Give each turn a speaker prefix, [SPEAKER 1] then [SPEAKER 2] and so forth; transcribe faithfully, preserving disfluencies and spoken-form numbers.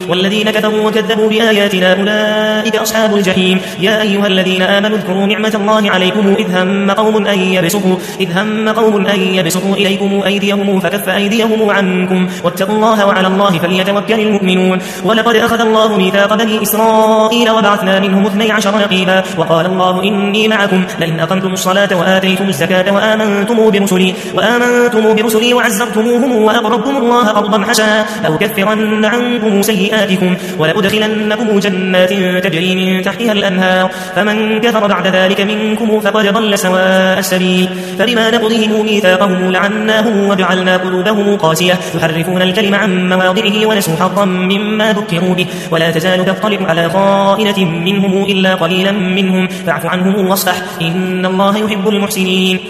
[SPEAKER 1] والذين كفروا وكذبوا بآياتنا أولئك أصحاب الجحيم. يا أيها الذين آمنوا اذكروا نعمة الله عليكم إذ هم قوم أن يبسطوا, إذ هم قوم أن يبسطوا إليكم أيديهم فكف أيديهم عنكم واتقوا الله وعلى الله فليتوكل المؤمنون. ولقد أخذ الله ميثاق بني إسرائيل وبعثنا منهم اثني عشر نقيبا وقال الله إني معكم لئن أقمتم الصلاة وآتيتم الزكاة وآمنتم برسلي, وآمنتم برسلي وعزرتموهم وأقرضتم الله قرضا حسنا لأكفرن عنكم سيئاتكم ولأدخلنكم جنات تجري من تحتها الأنهار فمن كفر بعد ذلك منكم فقد ضل سواء السبيل. فبما نقضهم ميثاقهم لعناهم وجعلنا قلوبهم قاسية يحرفون الكلم عن مواضعه ونسوا حظا مما ذكروا به ولا تزال تطلع على خائنة منهم إلا قليلا منهم فاعف عنهم واصفح إن الله يحب المحسنين.